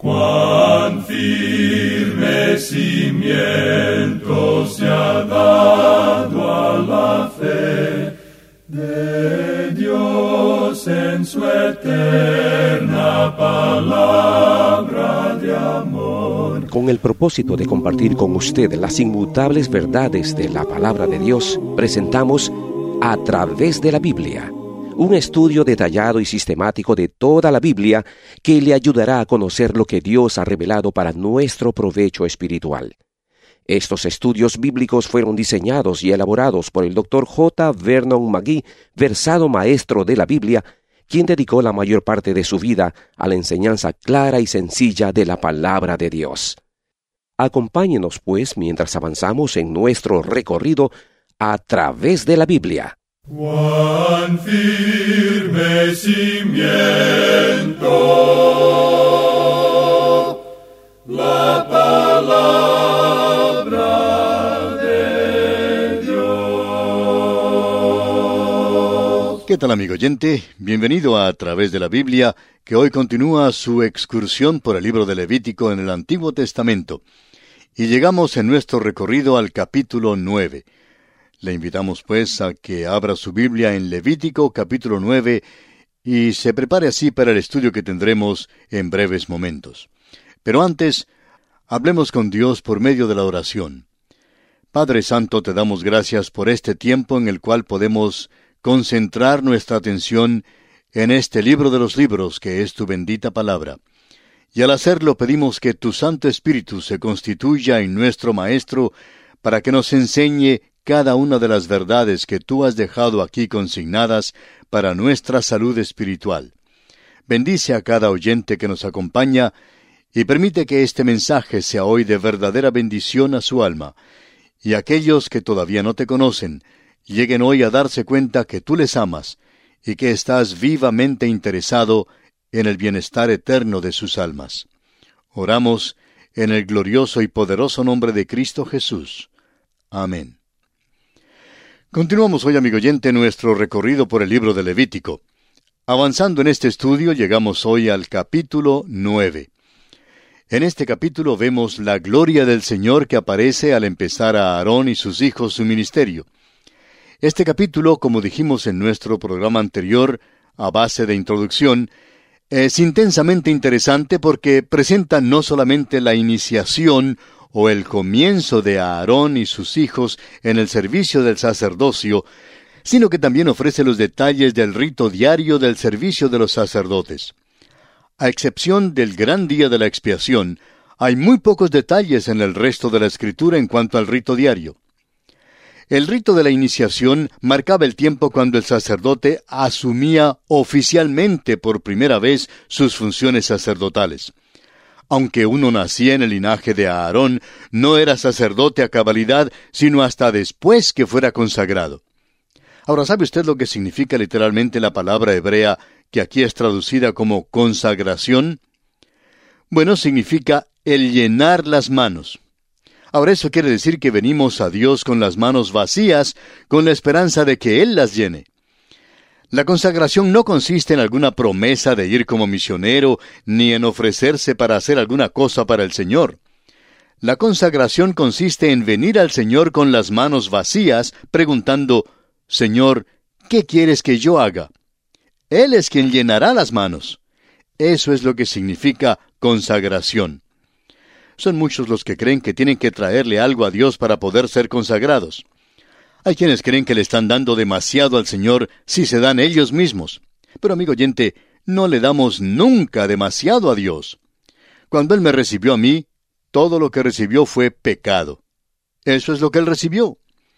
Cuán firme cimiento se ha dado a la fe de Dios en su eterna palabra de amor. Con el propósito de compartir con usted las inmutables verdades de la palabra de Dios, presentamos A Través de la Biblia, un estudio detallado y sistemático de toda la Biblia que le ayudará a conocer lo que Dios ha revelado para nuestro provecho espiritual. Estos estudios bíblicos fueron diseñados y elaborados por el Dr. J. Vernon McGee, versado maestro de la Biblia, quien dedicó la mayor parte de su vida a la enseñanza clara y sencilla de la palabra de Dios. Acompáñenos, pues, mientras avanzamos en nuestro recorrido a través de la Biblia. Cuán firme cimiento la palabra de Dios. ¿Qué tal, amigo oyente? Bienvenido a Través de la Biblia, que hoy continúa su excursión por el libro de Levítico en el Antiguo Testamento. Y llegamos en nuestro recorrido al capítulo 9. Le invitamos pues a que abra su Biblia en Levítico capítulo 9 y se prepare así para el estudio que tendremos en breves momentos. Pero antes, hablemos con Dios por medio de la oración. Padre Santo, te damos gracias por este tiempo en el cual podemos concentrar nuestra atención en este libro de los libros que es tu bendita palabra. Y al hacerlo pedimos que tu Santo Espíritu se constituya en nuestro Maestro para que nos enseñe cada una de las verdades que tú has dejado aquí consignadas para nuestra salud espiritual. Bendice a cada oyente que nos acompaña y permite que este mensaje sea hoy de verdadera bendición a su alma. Y aquellos que todavía no te conocen, lleguen hoy a darse cuenta que tú les amas y que estás vivamente interesado en el bienestar eterno de sus almas. Oramos en el glorioso y poderoso nombre de Cristo Jesús. Amén. Continuamos hoy, amigo oyente, nuestro recorrido por el libro de Levítico. Avanzando en este estudio, llegamos hoy al capítulo 9. En este capítulo vemos la gloria del Señor que aparece al empezar a Aarón y sus hijos su ministerio. Este capítulo, como dijimos en nuestro programa anterior, a base de introducción, es intensamente interesante porque presenta no solamente la iniciación o el comienzo de Aarón y sus hijos en el servicio del sacerdocio, sino que también ofrece los detalles del rito diario del servicio de los sacerdotes. A excepción del gran día de la expiación, hay muy pocos detalles en el resto de la Escritura en cuanto al rito diario. El rito de la iniciación marcaba el tiempo cuando el sacerdote asumía oficialmente por primera vez sus funciones sacerdotales. Aunque uno nacía en el linaje de Aarón, no era sacerdote a cabalidad, sino hasta después que fuera consagrado. Ahora, ¿sabe usted lo que significa literalmente la palabra hebrea que aquí es traducida como consagración? Bueno, significa el llenar las manos. Ahora, eso quiere decir que venimos a Dios con las manos vacías, con la esperanza de que Él las llene. La consagración no consiste en alguna promesa de ir como misionero, ni en ofrecerse para hacer alguna cosa para el Señor. La consagración consiste en venir al Señor con las manos vacías, preguntando, Señor, ¿qué quieres que yo haga? Él es quien llenará las manos. Eso es lo que significa consagración. Son muchos los que creen que tienen que traerle algo a Dios para poder ser consagrados. Hay quienes creen que le están dando demasiado al Señor si se dan ellos mismos. Pero, amigo oyente, no le damos nunca demasiado a Dios. Cuando Él me recibió a mí, todo lo que recibió fue pecado. Eso es lo que Él recibió.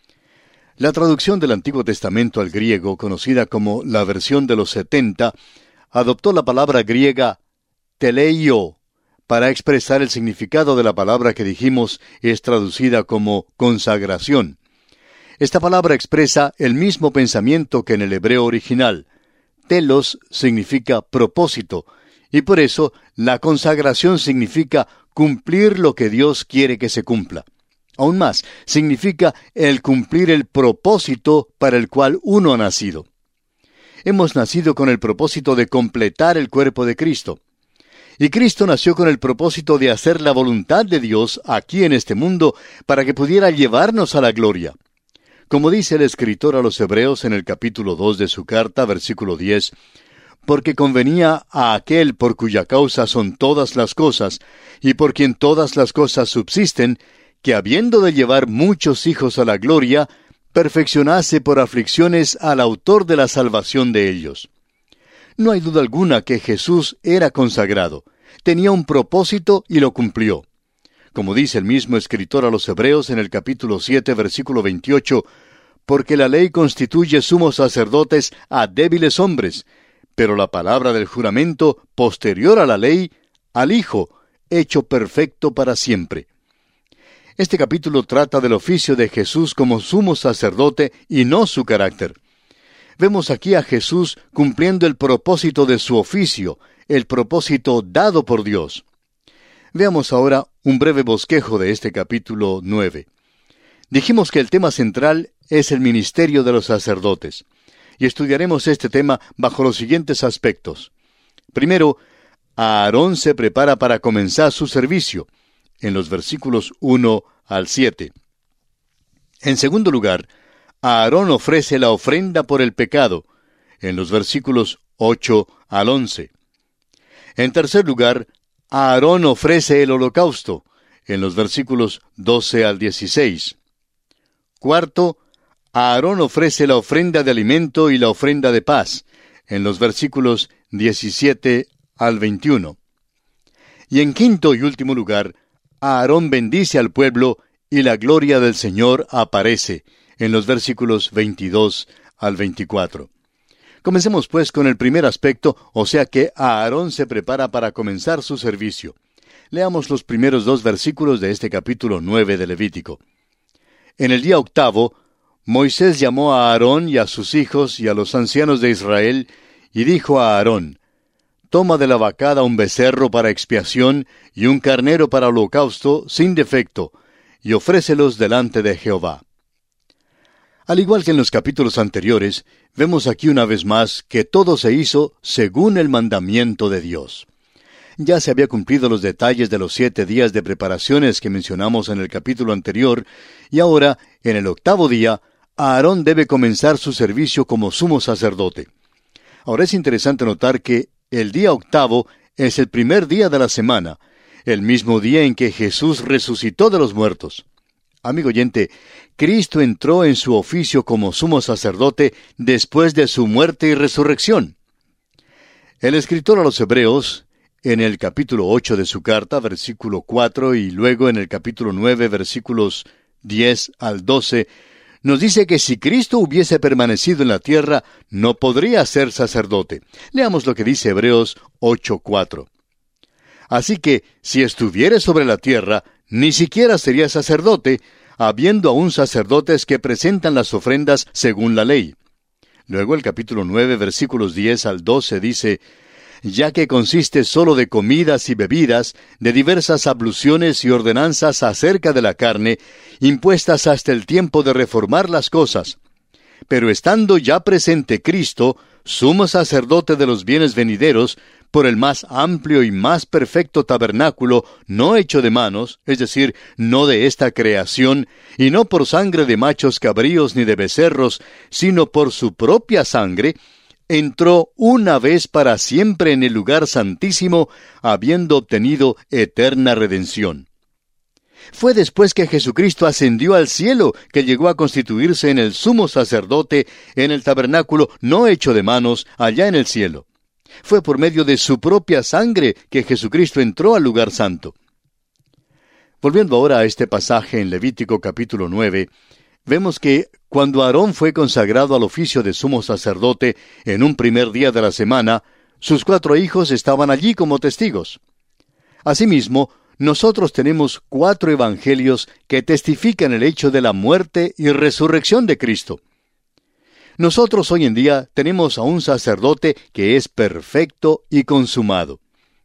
La traducción del Antiguo Testamento al griego, conocida como la versión de los 70, adoptó la palabra griega teleio para expresar el significado de la palabra que dijimos es traducida como consagración. Esta palabra expresa el mismo pensamiento que en el hebreo original. Telos significa propósito, y por eso la consagración significa cumplir lo que Dios quiere que se cumpla. Aún más, significa el cumplir el propósito para el cual uno ha nacido. Hemos nacido con el propósito de completar el cuerpo de Cristo. Y Cristo nació con el propósito de hacer la voluntad de Dios aquí en este mundo para que pudiera llevarnos a la gloria. Como dice el escritor a los Hebreos en el capítulo 2 de su carta, versículo 10, porque convenía a aquel por cuya causa son todas las cosas, y por quien todas las cosas subsisten, que habiendo de llevar muchos hijos a la gloria, perfeccionase por aflicciones al autor de la salvación de ellos. No hay duda alguna que Jesús era consagrado, tenía un propósito y lo cumplió. Como dice el mismo escritor a los Hebreos en el capítulo 7, versículo 28, porque la ley constituye sumos sacerdotes a débiles hombres, pero la palabra del juramento, posterior a la ley, al Hijo, hecho perfecto para siempre. Este capítulo trata del oficio de Jesús como sumo sacerdote y no su carácter. Vemos aquí a Jesús cumpliendo el propósito de su oficio, el propósito dado por Dios. Veamos ahora un breve bosquejo de este capítulo 9. Dijimos que el tema central es el ministerio de los sacerdotes, y estudiaremos este tema bajo los siguientes aspectos. Primero, Aarón se prepara para comenzar su servicio, en los versículos 1 al 7. En segundo lugar, Aarón ofrece la ofrenda por el pecado, en los versículos 8 al 11. En tercer lugar, Aarón ofrece el holocausto, en los versículos 12 al 16. Cuarto, Aarón ofrece la ofrenda de alimento y la ofrenda de paz, en los versículos 17 al 21. Y en quinto y último lugar, Aarón bendice al pueblo y la gloria del Señor aparece, en los versículos 22 al 24. Comencemos pues con el primer aspecto, o sea que Aarón se prepara para comenzar su servicio. Leamos los primeros 2 versículos de este capítulo 9 de Levítico. En el día octavo, Moisés llamó a Aarón y a sus hijos y a los ancianos de Israel, y dijo a Aarón, toma de la vacada un becerro para expiación y un carnero para holocausto sin defecto, y ofrécelos delante de Jehová. Al igual que en los capítulos anteriores, vemos aquí una vez más que todo se hizo según el mandamiento de Dios. Ya se había cumplido los detalles de los 7 días de preparaciones que mencionamos en el capítulo anterior, y ahora, en el octavo día, Aarón debe comenzar su servicio como sumo sacerdote. Ahora es interesante notar que el día octavo es el primer día de la semana, el mismo día en que Jesús resucitó de los muertos. Amigo oyente, Cristo entró en su oficio como sumo sacerdote después de su muerte y resurrección. El escritor a los Hebreos, en el capítulo 8 de su carta, versículo 4, y luego en el capítulo 9, versículos 10 al 12, nos dice que si Cristo hubiese permanecido en la tierra, no podría ser sacerdote. Leamos lo que dice Hebreos 8:4. Así que, si estuviere sobre la tierra, ni siquiera sería sacerdote, habiendo aún sacerdotes que presentan las ofrendas según la ley. Luego el capítulo 9, versículos 10 al 12 dice, ya que consiste sólo de comidas y bebidas, de diversas abluciones y ordenanzas acerca de la carne, impuestas hasta el tiempo de reformar las cosas. Pero estando ya presente Cristo, sumo sacerdote de los bienes venideros, por el más amplio y más perfecto tabernáculo, no hecho de manos, es decir, no de esta creación, y no por sangre de machos cabríos ni de becerros, sino por su propia sangre, entró una vez para siempre en el lugar santísimo, habiendo obtenido eterna redención. Fue después que Jesucristo ascendió al cielo que llegó a constituirse en el sumo sacerdote en el tabernáculo no hecho de manos allá en el cielo. Fue por medio de su propia sangre que Jesucristo entró al lugar santo. Volviendo ahora a este pasaje en Levítico capítulo 9, vemos que cuando Aarón fue consagrado al oficio de sumo sacerdote en un primer día de la semana, sus 4 hijos estaban allí como testigos. Asimismo, nosotros tenemos 4 evangelios que testifican el hecho de la muerte y resurrección de Cristo. Nosotros hoy en día tenemos a un sacerdote que es perfecto y consumado.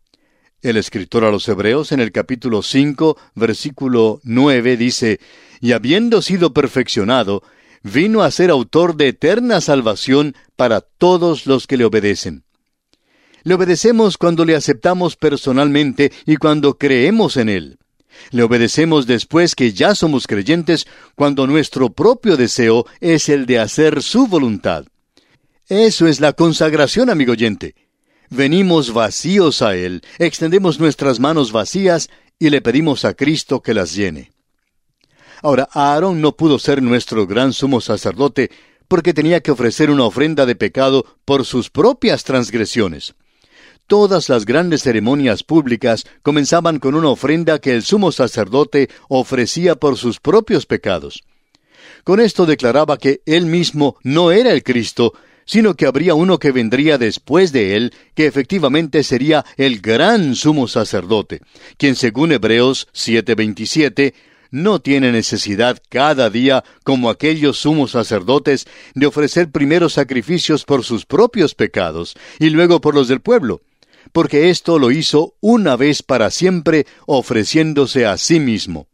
El escritor a los Hebreos en el capítulo 5, versículo 9 dice, y habiendo sido perfeccionado, vino a ser autor de eterna salvación para todos los que le obedecen. Le obedecemos cuando le aceptamos personalmente y cuando creemos en Él. Le obedecemos después que ya somos creyentes, cuando nuestro propio deseo es el de hacer su voluntad. Eso es la consagración, amigo oyente. Venimos vacíos a Él, extendemos nuestras manos vacías y le pedimos a Cristo que las llene. Ahora, Aarón no pudo ser nuestro gran sumo sacerdote porque tenía que ofrecer una ofrenda de pecado por sus propias transgresiones. Todas las grandes ceremonias públicas comenzaban con una ofrenda que el sumo sacerdote ofrecía por sus propios pecados. Con esto declaraba que él mismo no era el Cristo, sino que habría uno que vendría después de él, que efectivamente sería el gran sumo sacerdote, quien según Hebreos 7:27, no tiene necesidad cada día, como aquellos sumos sacerdotes, de ofrecer primero sacrificios por sus propios pecados y luego por los del pueblo, porque esto lo hizo una vez para siempre, ofreciéndose a sí mismo.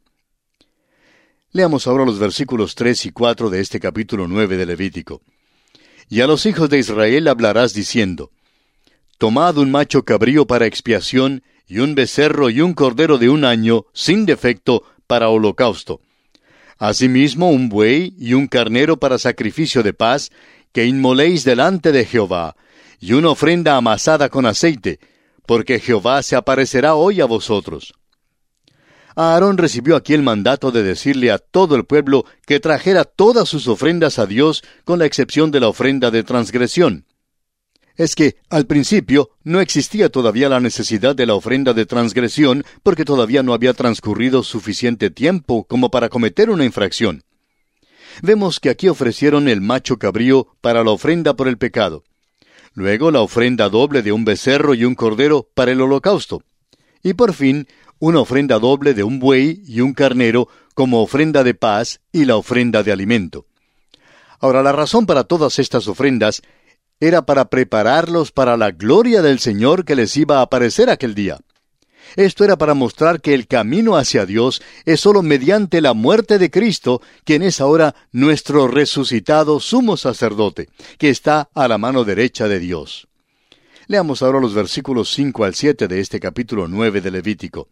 Leamos ahora los versículos 3 y 4 de este capítulo 9 de Levítico. Y a los hijos de Israel hablarás diciendo: Tomad un macho cabrío para expiación, y un becerro y un cordero de un año, sin defecto, para holocausto. Asimismo un buey y un carnero para sacrificio de paz, que inmoléis delante de Jehová, y una ofrenda amasada con aceite, porque Jehová se aparecerá hoy a vosotros. Aarón recibió aquí el mandato de decirle a todo el pueblo que trajera todas sus ofrendas a Dios, con la excepción de la ofrenda de transgresión. Es que, al principio, no existía todavía la necesidad de la ofrenda de transgresión, porque todavía no había transcurrido suficiente tiempo como para cometer una infracción. Vemos que aquí ofrecieron el macho cabrío para la ofrenda por el pecado. Luego la ofrenda doble de un becerro y un cordero para el holocausto. Y por fin, una ofrenda doble de un buey y un carnero como ofrenda de paz y la ofrenda de alimento. Ahora, la razón para todas estas ofrendas era para prepararlos para la gloria del Señor que les iba a aparecer aquel día. Esto era para mostrar que el camino hacia Dios es sólo mediante la muerte de Cristo, quien es ahora nuestro resucitado sumo sacerdote, que está a la mano derecha de Dios. Leamos ahora los versículos 5 al 7 de este capítulo 9 de Levítico.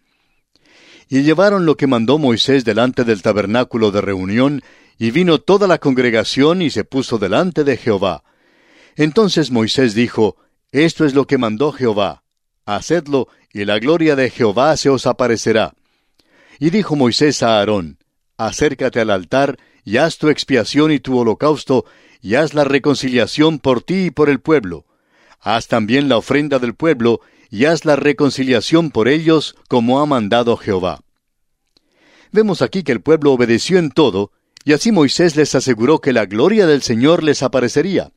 Y llevaron lo que mandó Moisés delante del tabernáculo de reunión, y vino toda la congregación y se puso delante de Jehová. Entonces Moisés dijo: Esto es lo que mandó Jehová. Hacedlo, y la gloria de Jehová se os aparecerá. Y dijo Moisés a Aarón: Acércate al altar, y haz tu expiación y tu holocausto, y haz la reconciliación por ti y por el pueblo. Haz también la ofrenda del pueblo, y haz la reconciliación por ellos, como ha mandado Jehová. Vemos aquí que el pueblo obedeció en todo, y así Moisés les aseguró que la gloria del Señor les aparecería.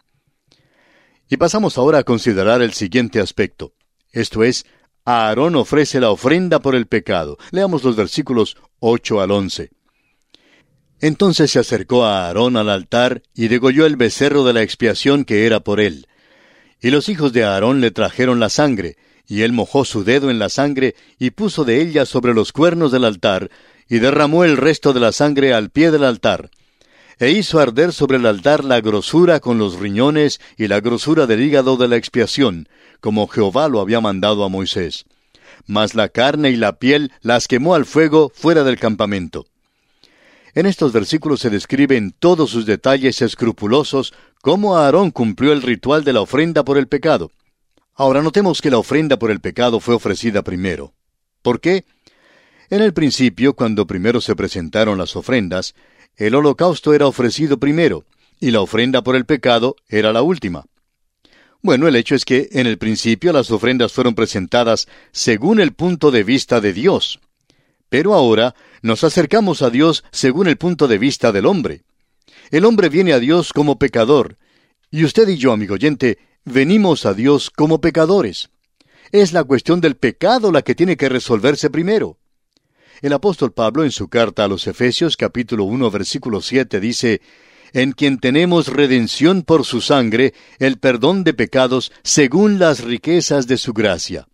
Y pasamos ahora a considerar el siguiente aspecto. Esto es, Aarón ofrece la ofrenda por el pecado. Leamos los versículos 8 al 11. Entonces se acercó a Aarón al altar y degolló el becerro de la expiación que era por él. Y los hijos de Aarón le trajeron la sangre, y él mojó su dedo en la sangre y puso de ella sobre los cuernos del altar, y derramó el resto de la sangre al pie del altar. E hizo arder sobre el altar la grosura con los riñones y la grosura del hígado de la expiación, como Jehová lo había mandado a Moisés. Mas la carne y la piel las quemó al fuego fuera del campamento. En estos versículos se describe en todos sus detalles escrupulosos cómo Aarón cumplió el ritual de la ofrenda por el pecado. Ahora notemos que la ofrenda por el pecado fue ofrecida primero. ¿Por qué? En el principio, cuando primero se presentaron las ofrendas, el holocausto era ofrecido primero, y la ofrenda por el pecado era la última. Bueno, el hecho es que en el principio las ofrendas fueron presentadas según el punto de vista de Dios. Pero ahora nos acercamos a Dios según el punto de vista del hombre. El hombre viene a Dios como pecador, y usted y yo, amigo oyente, venimos a Dios como pecadores. Es la cuestión del pecado la que tiene que resolverse primero. El apóstol Pablo, en su carta a los Efesios, capítulo 1, versículo 7, dice: En quien tenemos redención por su sangre, el perdón de pecados, según las riquezas de su gracia.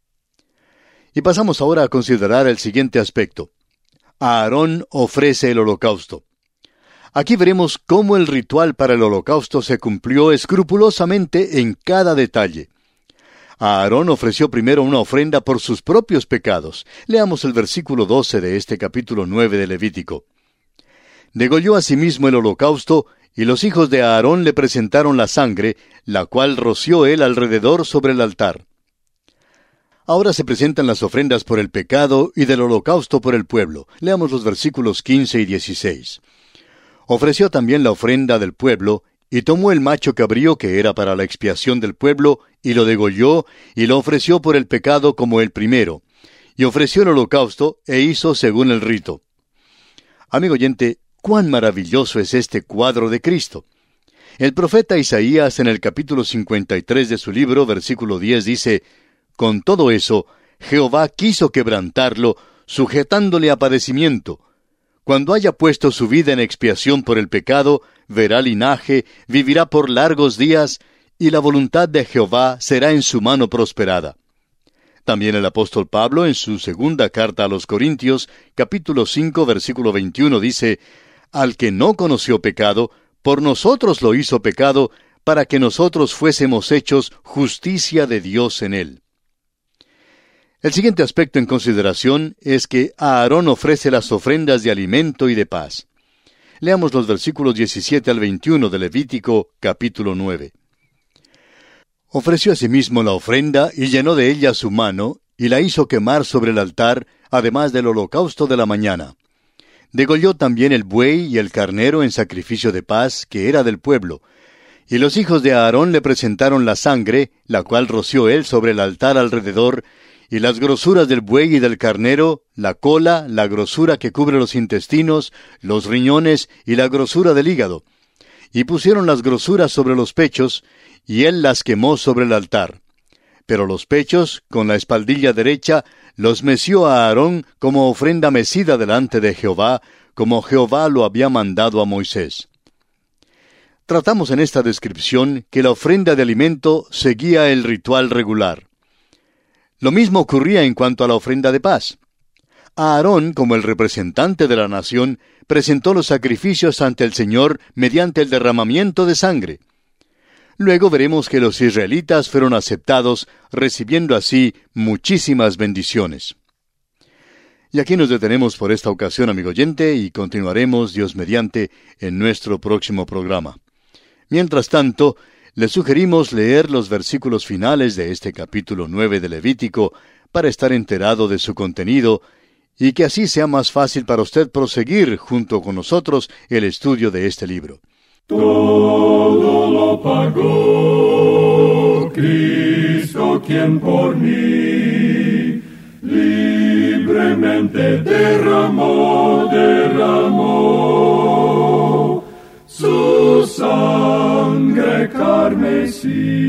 Y pasamos ahora a considerar el siguiente aspecto. Aarón ofrece el holocausto. Aquí veremos cómo el ritual para el holocausto se cumplió escrupulosamente en cada detalle. Aarón ofreció primero una ofrenda por sus propios pecados. Leamos el versículo 12 de este capítulo 9 de Levítico. Degolló asimismo el holocausto, y los hijos de Aarón le presentaron la sangre, la cual roció él alrededor sobre el altar. Ahora se presentan las ofrendas por el pecado y del holocausto por el pueblo. Leamos los versículos 15 y 16. Ofreció también la ofrenda del pueblo, y tomó el macho cabrío que era para la expiación del pueblo, y lo degolló, y lo ofreció por el pecado como el primero. Y ofreció el holocausto, e hizo según el rito. Amigo oyente, cuán maravilloso es este cuadro de Cristo. El profeta Isaías en el capítulo 53 de su libro, versículo 10, dice: Con todo eso, Jehová quiso quebrantarlo, sujetándole a padecimiento. Cuando haya puesto su vida en expiación por el pecado, verá linaje, vivirá por largos días, y la voluntad de Jehová será en su mano prosperada. También el apóstol Pablo, en su segunda carta a los Corintios, capítulo 5, versículo 21, dice: Al que no conoció pecado, por nosotros lo hizo pecado, para que nosotros fuésemos hechos justicia de Dios en él. El siguiente aspecto en consideración es que Aarón ofrece las ofrendas de alimento y de paz. Leamos los versículos 17 al 21 de Levítico, capítulo 9. Ofreció asimismo la ofrenda y llenó de ella su mano, y la hizo quemar sobre el altar, además del holocausto de la mañana. Degolló también el buey y el carnero en sacrificio de paz, que era del pueblo. Y los hijos de Aarón le presentaron la sangre, la cual roció él sobre el altar alrededor, y las grosuras del buey y del carnero, la cola, la grosura que cubre los intestinos, los riñones y la grosura del hígado. Y pusieron las grosuras sobre los pechos, y él las quemó sobre el altar. Pero los pechos, con la espaldilla derecha, los meció a Aarón como ofrenda mecida delante de Jehová, como Jehová lo había mandado a Moisés. Tratamos en esta descripción que la ofrenda de alimento seguía el ritual regular. Lo mismo ocurría en cuanto a la ofrenda de paz. Aarón, como el representante de la nación, presentó los sacrificios ante el Señor mediante el derramamiento de sangre. Luego veremos que los israelitas fueron aceptados, recibiendo así muchísimas bendiciones. Y aquí nos detenemos por esta ocasión, amigo oyente, y continuaremos, Dios mediante, en nuestro próximo programa. Mientras tanto, le sugerimos leer los versículos finales de este capítulo 9 de Levítico para estar enterado de su contenido y que así sea más fácil para usted proseguir junto con nosotros el estudio de este libro. Todo lo pagó Cristo, quien por mí libremente derramó su sangre carmesí.